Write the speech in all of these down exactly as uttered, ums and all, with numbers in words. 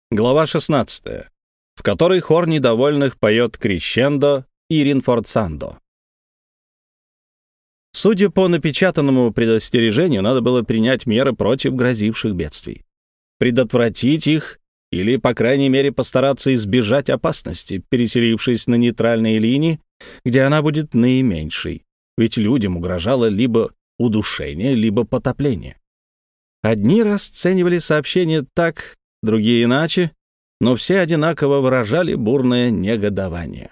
Глава шестнадцатая, в которой хор недовольных поет крещендо и ринфорцандо. Судя по напечатанному предостережению, надо было принять меры против грозивших бедствий, предотвратить их или, по крайней мере, постараться избежать опасности, переселившись на нейтральные линии, где она будет наименьшей, ведь людям угрожало либо удушение, либо потопление. Одни расценивали сообщение так, другие иначе, но все одинаково выражали бурное негодование.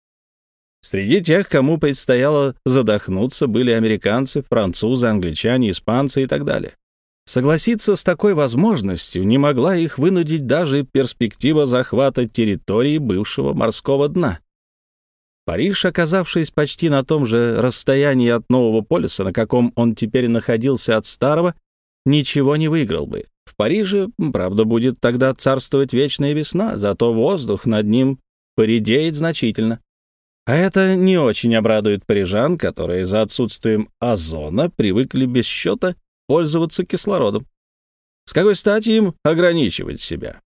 Среди тех, кому предстояло задохнуться, были американцы, французы, англичане, испанцы и так далее. Согласиться с такой возможностью не могла их вынудить даже перспектива захвата территории бывшего морского дна. Париж, оказавшись почти на том же расстоянии от Нового полюса, на каком он теперь находился от Старого, ничего не выиграл бы. В Париже, правда, будет тогда царствовать вечная весна, зато воздух над ним поредеет значительно. А это не очень обрадует парижан, которые за отсутствием озона привыкли без счета пользоваться кислородом. С какой стати им ограничивать себя?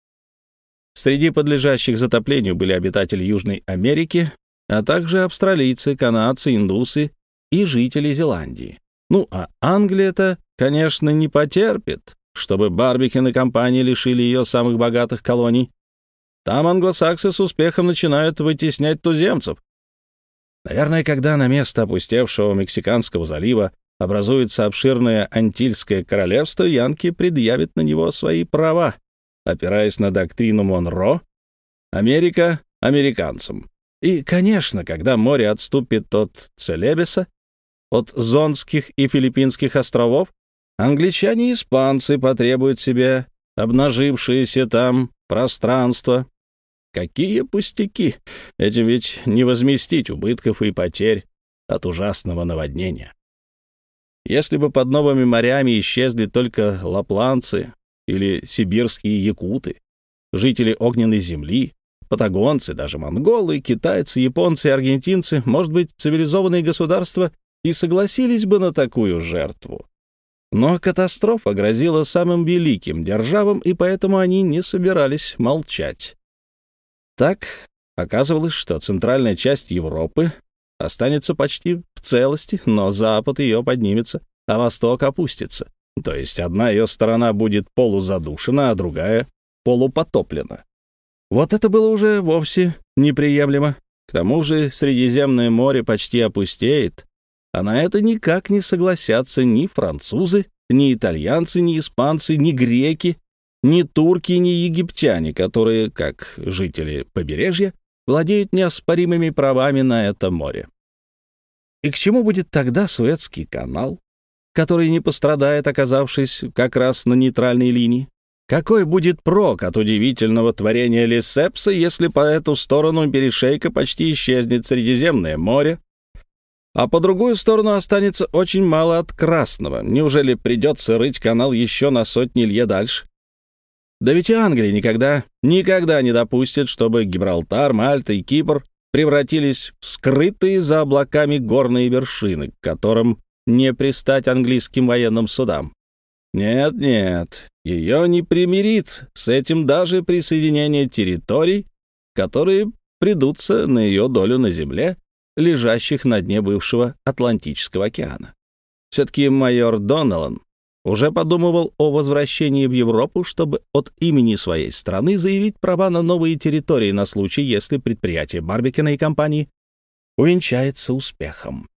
Среди подлежащих затоплению были обитатели Южной Америки, а также австралийцы, канадцы, индусы и жители Зеландии. Ну, а Англия-то, конечно, не потерпит, чтобы Барбикен и компания лишили ее самых богатых колоний. Там англосаксы с успехом начинают вытеснять туземцев. Наверное, когда на место опустевшего Мексиканского залива образуется обширное Антильское королевство, янки предъявят на него свои права, опираясь на доктрину Монро «Америка американцам». И, конечно, когда море отступит от Целебеса, от Зондских и Филиппинских островов, англичане и испанцы потребуют себе обнажившееся там пространство. Какие пустяки! Этим ведь не возместить убытков и потерь от ужасного наводнения. Если бы под новыми морями исчезли только лапландцы или сибирские якуты, жители огненной земли, патагонцы, даже монголы, китайцы, японцы и аргентинцы, может быть, цивилизованные государства и согласились бы на такую жертву. Но катастрофа грозила самым великим державам, и поэтому они не собирались молчать. Так оказывалось, что центральная часть Европы останется почти в целости, но запад ее поднимется, а восток опустится. То есть одна ее сторона будет полузадушена, а другая полупотоплена. Вот это было уже вовсе неприемлемо. К тому же Средиземное море почти опустеет, а на это никак не согласятся ни французы, ни итальянцы, ни испанцы, ни греки, ни турки, ни египтяне, которые, как жители побережья, владеют неоспоримыми правами на это море. И к чему будет тогда Суэцкий канал, который не пострадает, оказавшись как раз на нейтральной линии? Какой будет прок от удивительного творения Лесепса, если по эту сторону перешейка почти исчезнет Средиземное море, а по другую сторону останется очень мало от Красного? Неужели придется рыть канал еще на сотни лье дальше? Да ведь и Англия никогда, никогда не допустит, чтобы Гибралтар, Мальта и Кипр превратились в скрытые за облаками горные вершины, к которым не пристать английским военным судам. Нет-нет, ее не примирит с этим даже присоединение территорий, которые придутся на ее долю на земле, лежащих на дне бывшего Атлантического океана. Все-таки майор Доналан уже подумывал о возвращении в Европу, чтобы от имени своей страны заявить права на новые территории на случай, если предприятие Барбикена и компании увенчается успехом.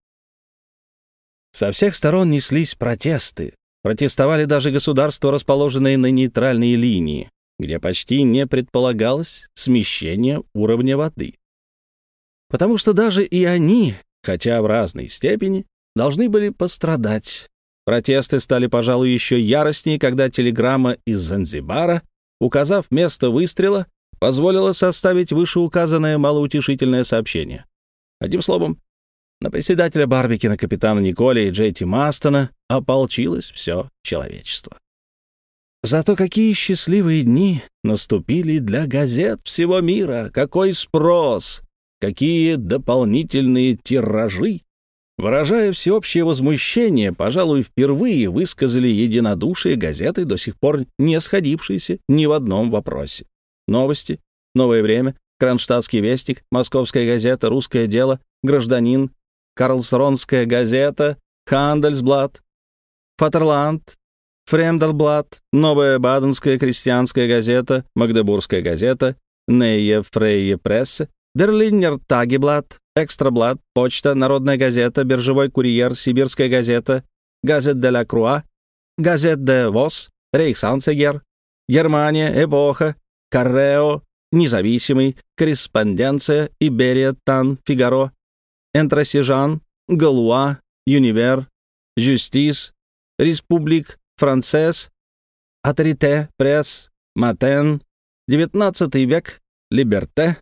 Со всех сторон неслись протесты. Протестовали даже государства, расположенные на нейтральной линии, где почти не предполагалось смещение уровня воды. Потому что даже и они, хотя в разной степени, должны были пострадать. Протесты стали, пожалуй, еще яростнее, когда телеграмма из Занзибара, указав место выстрела, позволила составить вышеуказанное малоутешительное сообщение. Одним словом, на председателя Барбикена, капитана Николя и Джей Ти Мастона ополчилось все человечество. Зато какие счастливые дни наступили для газет всего мира! Какой спрос! Какие дополнительные тиражи! Выражая всеобщее возмущение, пожалуй, впервые высказали единодушие газеты, до сих пор не сходившиеся ни в одном вопросе. Новости, Новое время, Кронштадтский вестник, Московская газета, Русское дело, Гражданин, Карлсронская газета, Хандельсблат, Фатерланд, Фремдельблат, Новая Баденская крестьянская газета, Магдебургская газета, Нее Фрейе прессе, Берлинер Тагеблат, Экстраблат, Почта, Народная газета, Биржевой курьер, Сибирская газета, Газет де ла Круа, Газет де Вос, Рейхсанцегер, Германия, Эпоха, Каррео, Независимый, Корреспонденция, Иберия, Тан, Фигаро, Энтросижан, Галуа, Юнивер, Жюстис, Республик Францез, Авторите, Пресс, Матен, девятнадцатый век, Либерте,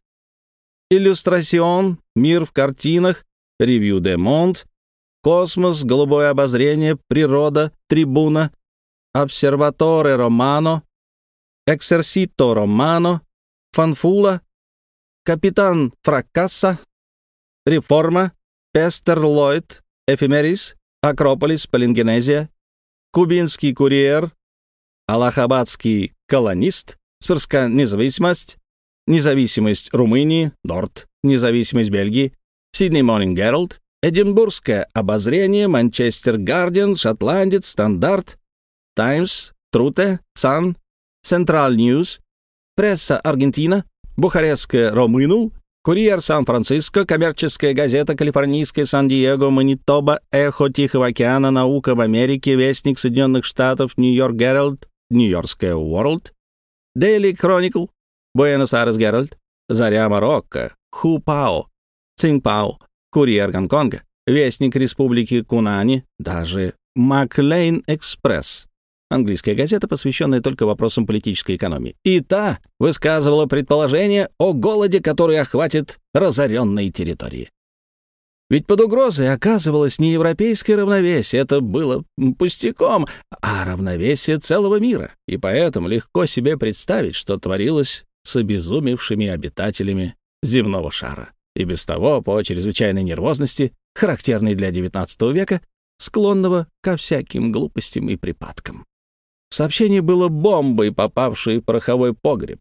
Иллюстрасион, Мир в картинах, Ревью де Монт, Космос, Голубое обозрение, Природа, Трибуна, Обсерваторе Романо, Эксерсито Романо, Фанфула, Капитан Фракасса, Реформа, Пестер Ллойд, Эфемерис, Акрополис, Полингенезия, Кубинский курьер, Аллахабадский колонист, Сверска независимость, Независимость Румынии, Норд, Независимость Бельгии, Сидней Morning Herald, Эдинбургское обозрение, Манчестер Гардиан, Шотландец, Стандарт, Таймс, Труте, Сан, Централ Ньюс, Пресса Аргентина, Бухарестская Ромынул, Курьер Сан-Франциско, Коммерческая газета, Калифорнийская Сан-Диего, Манитоба, Эхо Тихого океана, Наука в Америке, Вестник Соединенных Штатов, Нью-Йорк Геральд, Нью-Йоркская Уорлд, Дейли Хроникл, Буэнос-Айрес Геральд, Заря Марокко, Хупао, Цинпао, Курьер Гонконга, Вестник Республики Кунани, даже Маклейн Экспресс, английская газета, посвященная только вопросам политической экономии. И та высказывала предположение о голоде, который охватит разоренные территории. Ведь под угрозой оказывалось не европейское равновесие, это было пустяком, а равновесие целого мира. И поэтому легко себе представить, что творилось с обезумевшими обитателями земного шара. И без того, по чрезвычайной нервозности, характерной для девятнадцатого века, склонного ко всяким глупостям и припадкам. Сообщение было бомбой, попавшей в пороховой погреб.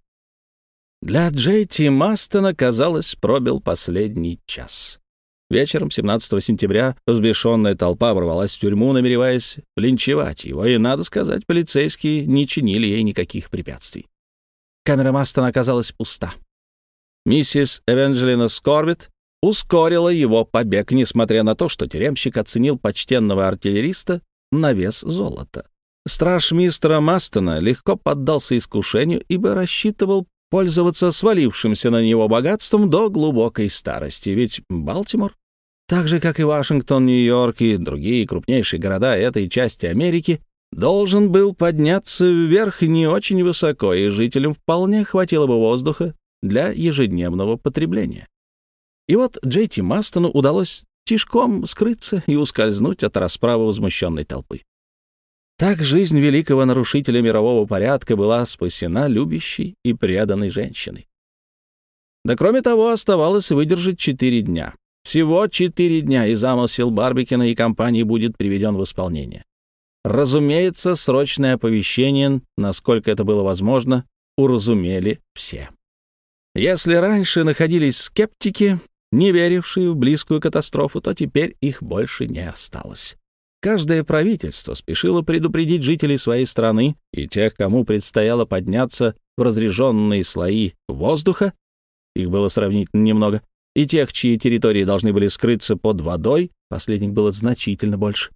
Для Джей Ти Мастона, казалось, пробил последний час. Вечером семнадцатого сентября взбешенная толпа ворвалась в тюрьму, намереваясь линчевать его, и, надо сказать, полицейские не чинили ей никаких препятствий. Камера Мастона оказалась пуста. Миссис Эванжелина Скорбит ускорила его побег, несмотря на то, что тюремщик оценил почтенного артиллериста на вес золота. Страж мистера Мастона легко поддался искушению, ибо рассчитывал пользоваться свалившимся на него богатством до глубокой старости, ведь Балтимор, так же, как и Вашингтон, Нью-Йорк и другие крупнейшие города этой части Америки, должен был подняться вверх не очень высоко, и жителям вполне хватило бы воздуха для ежедневного потребления. И вот Джей Ти Мастону удалось тишком скрыться и ускользнуть от расправы возмущенной толпы. Так жизнь великого нарушителя мирового порядка была спасена любящей и преданной женщиной. Да кроме того, оставалось выдержать четыре дня. Всего четыре дня, и замысел Барбикена и компании будет приведен в исполнение. Разумеется, срочное оповещение, насколько это было возможно, уразумели все. Если раньше находились скептики, не верившие в близкую катастрофу, то теперь их больше не осталось. Каждое правительство спешило предупредить жителей своей страны и тех, кому предстояло подняться в разреженные слои воздуха, их было сравнительно немного, и тех, чьи территории должны были скрыться под водой, последних было значительно больше.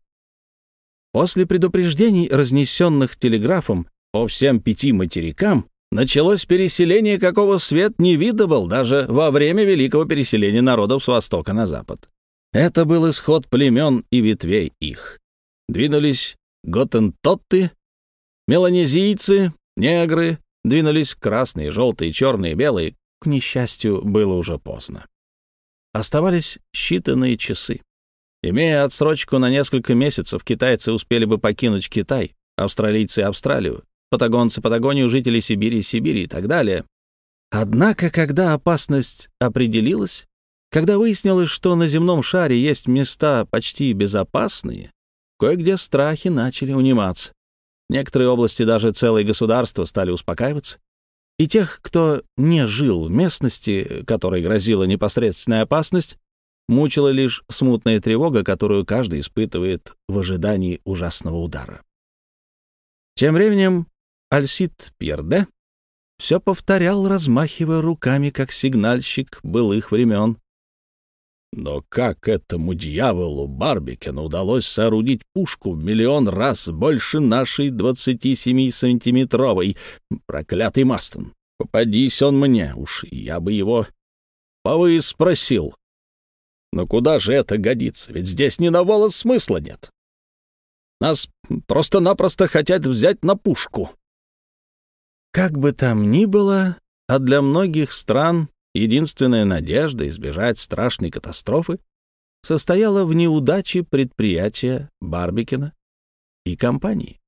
После предупреждений, разнесенных телеграфом по всем пяти материкам, началось переселение, какого свет не видывал даже во время великого переселения народов с востока на запад. Это был исход племен и ветвей их. Двинулись готентотты, меланезийцы, негры, двинулись красные, желтые, черные, белые. К несчастью, было уже поздно. Оставались считанные часы. Имея отсрочку на несколько месяцев, китайцы успели бы покинуть Китай, австралийцы — Австралию, патагонцы — Патагонию, жители Сибири — Сибирь и так далее. Однако, когда опасность определилась, Когда выяснилось, что на земном шаре есть места почти безопасные, кое-где страхи начали униматься. Некоторые области, даже целые государства, стали успокаиваться. И тех, кто не жил в местности, которой грозила непосредственная опасность, мучила лишь смутная тревога, которую каждый испытывает в ожидании ужасного удара. Тем временем Альсид Пьерде все повторял, размахивая руками, как сигнальщик былых времен. Но как этому дьяволу Барбикену удалось соорудить пушку в миллион раз больше нашей двадцатисемисантиметровой? Проклятый Мастон! Попадись он мне, уж я бы его повысь спросил. Но куда же это годится? Ведь здесь ни на волос смысла нет. Нас просто-напросто хотят взять на пушку. Как бы там ни было, а для многих стран единственная надежда избежать страшной катастрофы состояла в неудаче предприятия Барбикена и компании.